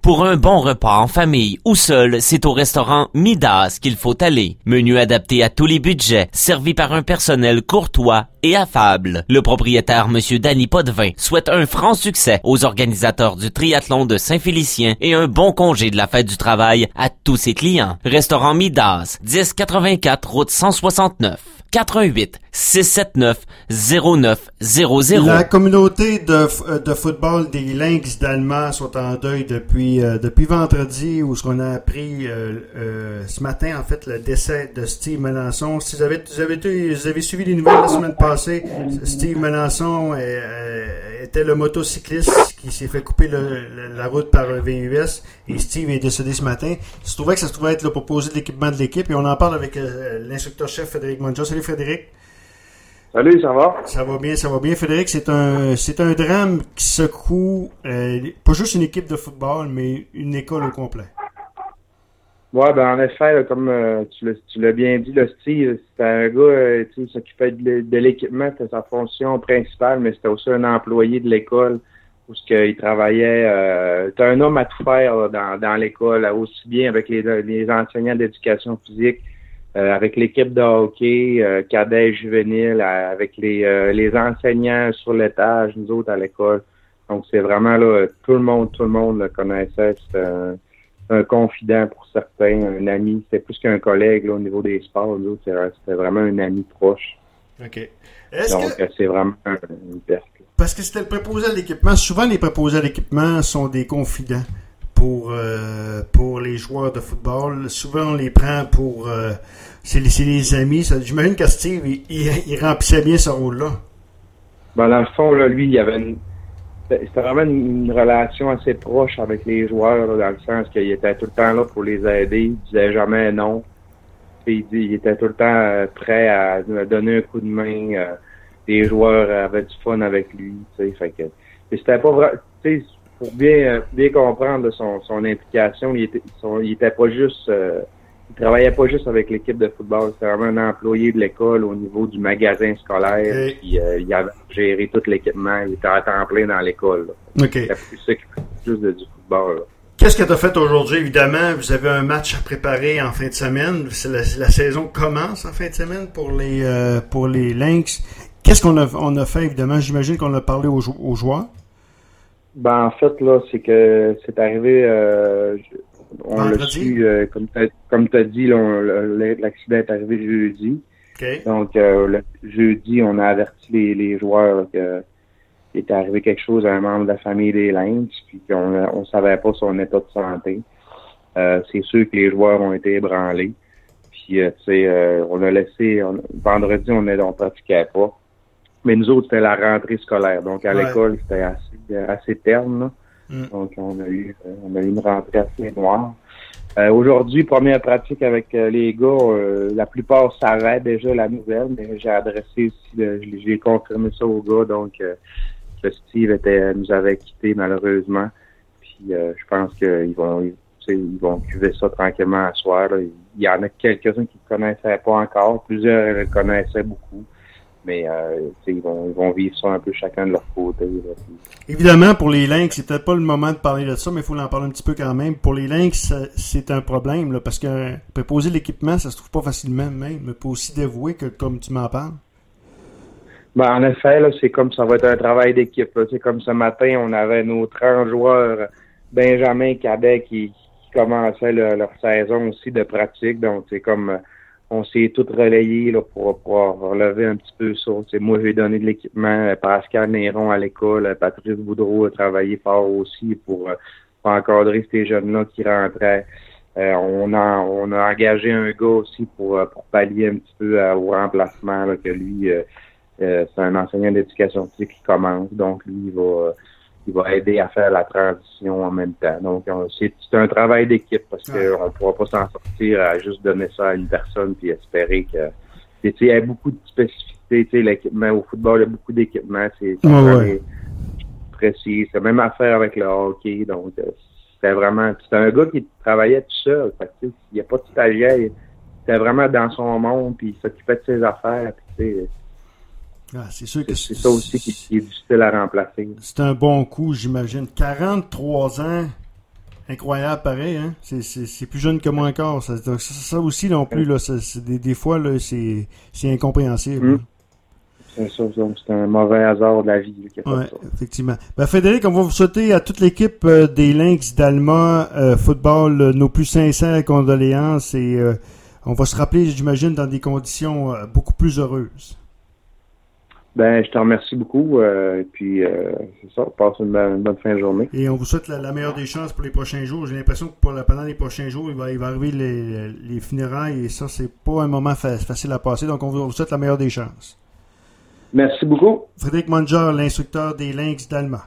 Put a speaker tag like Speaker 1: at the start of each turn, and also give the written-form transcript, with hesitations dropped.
Speaker 1: Pour un bon repas en famille ou seul, c'est au restaurant Midas qu'il faut aller. Menu adapté à tous les budgets, servi par un personnel courtois et affable. Le propriétaire, M. Danny Potvin, souhaite un franc succès aux organisateurs du triathlon de Saint-Félicien et un bon congé de la fête du travail à tous ses clients. Restaurant Midas, 1084 route 169. 88 679 0900.
Speaker 2: La communauté de football des Lynx d'Allemagne sont en deuil depuis vendredi, où ce qu'on a appris ce matin, en fait, le décès de Steve Melançon. Si vous avez suivi les nouvelles la semaine passée, Steve Melançon était le motocycliste qui s'est fait couper la route par un VUS, et Steve est décédé ce matin. Il se trouvait que ça se trouvait être le proposé de l'équipement de l'équipe, et on en parle avec l'instructeur-chef Frédéric Mongeau. Salut Frédéric.
Speaker 3: Salut, ça va?
Speaker 2: Ça va bien, Frédéric. C'est un drame qui secoue pas juste une équipe de football, mais une école au complet.
Speaker 3: Ouais, ben en effet, là, comme tu l'as bien dit, là, Steve, c'était un gars qui s'occupait de l'équipement, c'était sa fonction principale, mais c'était aussi un employé de l'école où il travaillait. C'était un homme à tout faire là, dans l'école, aussi bien avec les enseignants d'éducation physique, avec l'équipe de hockey, cadet et juvénile, avec les enseignants sur l'étage, nous autres à l'école. Donc c'est vraiment là, tout le monde le connaissait. C'était un confident pour certains, un ami. C'était plus qu'un collègue là, au niveau des sports. Nous autres, c'était vraiment un ami proche.
Speaker 2: OK.
Speaker 3: C'est vraiment une perte.
Speaker 2: Parce que c'était le préposé à l'équipement. Souvent, les préposés à l'équipement sont des confidents pour les joueurs de football. Souvent, on les prend pour... c'est les amis. J'imagine que Steve, il remplissait bien ce rôle-là.
Speaker 3: Ben, dans le fond, là, lui, c'était vraiment une relation assez proche avec les joueurs, là, dans le sens qu'il était tout le temps là pour les aider. Il disait jamais non. Il était tout le temps prêt à donner un coup de main. Les joueurs avaient du fun avec lui. Fait que c'était pas vrai. Pour bien comprendre son implication, il était pas juste. Il travaillait pas juste avec l'équipe de football. C'était vraiment un employé de l'école au niveau du magasin scolaire. Puis, il avait géré tout l'équipement. Il était à temps plein dans l'école. Là.
Speaker 2: OK.
Speaker 3: C'était plus ça que juste du football. Là.
Speaker 2: Qu'est-ce que tu as fait aujourd'hui? Évidemment, vous avez un match à préparer en fin de semaine. La saison commence en fin de semaine pour les Lynx. Qu'est-ce qu'on a fait, évidemment? J'imagine qu'on a parlé aux joueurs.
Speaker 3: Ben, en fait, là, c'est que c'est arrivé... on l'a su, comme tu as dit, là, l'accident est arrivé jeudi.
Speaker 2: Okay.
Speaker 3: Donc, le jeudi, on a averti les joueurs qu'il était arrivé quelque chose à un membre de la famille des Lynx, puis qu'on savait pas son état de santé. C'est sûr que les joueurs ont été ébranlés. Puis, on a laissé... vendredi, on pratiquait pas. Mais nous autres, c'était la rentrée scolaire. Donc, à l'école, c'était assez terne, là. Donc, on a eu une rentrée assez noire. Aujourd'hui, première pratique avec les gars. La plupart savaient déjà la nouvelle, mais j'ai adressé aussi, j'ai confirmé ça aux gars. Donc, que Steve nous avait quittés malheureusement. Puis, je pense qu'ils vont cuver ça tranquillement à soir. Là. Il y en a quelques-uns qui ne connaissaient pas encore. Plusieurs le connaissaient beaucoup. Mais ils vont vivre ça un peu chacun de leur côté. Là.
Speaker 2: Évidemment, pour les Lynx, c'est peut-être pas le moment de parler de ça, mais il faut en parler un petit peu quand même. Pour les Lynx, c'est un problème, là, parce que préposer l'équipement, ça se trouve pas facilement même. Il faut aussi dévouer que comme tu m'en parles.
Speaker 3: Ben, en effet, là, c'est comme ça va être un travail d'équipe. Là. C'est comme ce matin, on avait nos 30 joueurs Benjamin Cadet qui commençaient leur saison aussi de pratique. Donc, c'est comme... on s'est tous relayés là, pour relever un petit peu ça. T'sais, moi, j'ai donné de l'équipement. Pascal Néron à l'école. Patrice Boudreau a travaillé fort aussi pour encadrer ces jeunes-là qui rentraient. On a engagé un gars aussi pour pallier un petit peu au remplacement là, que lui, c'est un enseignant d'éducation physique qui commence. Donc, lui, il va aider à faire la transition en même temps. Donc, c'est un travail d'équipe parce qu'on ne pourra pas s'en sortir à juste donner ça à une personne puis espérer que... Il y a beaucoup de spécificités. L'équipement au football, il y a beaucoup d'équipements. C'est précis. C'est même affaire avec le hockey. Donc, c'était un gars qui travaillait tout seul. Fait que, il n'y a pas de stagiaire. C'était vraiment dans son monde puis il s'occupait de ses affaires. Puis,
Speaker 2: c'est sûr que
Speaker 3: c'est ça aussi qui est difficile à remplacer.
Speaker 2: C'est un bon coup, j'imagine. 43 ans, Incroyable, pareil, hein? C'est plus jeune que moi encore. Ça aussi non plus, là, des fois, là, c'est incompréhensible.
Speaker 3: C'est ça, donc c'est un mauvais hasard de la vie.
Speaker 2: Oui, effectivement. Frédéric, on va vous souhaiter à toute l'équipe des Lynx d'Alma football nos plus sincères condoléances et on va se rappeler, j'imagine, dans des conditions beaucoup plus heureuses.
Speaker 3: Je te remercie beaucoup. Et puis, c'est ça, passe une bonne fin de journée.
Speaker 2: Et on vous souhaite la meilleure des chances pour les prochains jours. J'ai l'impression que pendant les prochains jours, il va arriver les funérailles et ça, c'est pas un moment facile à passer. Donc, on vous souhaite la meilleure des chances.
Speaker 3: Merci beaucoup.
Speaker 2: Frédéric Mongeard, l'instructeur des Lynx d'Alma.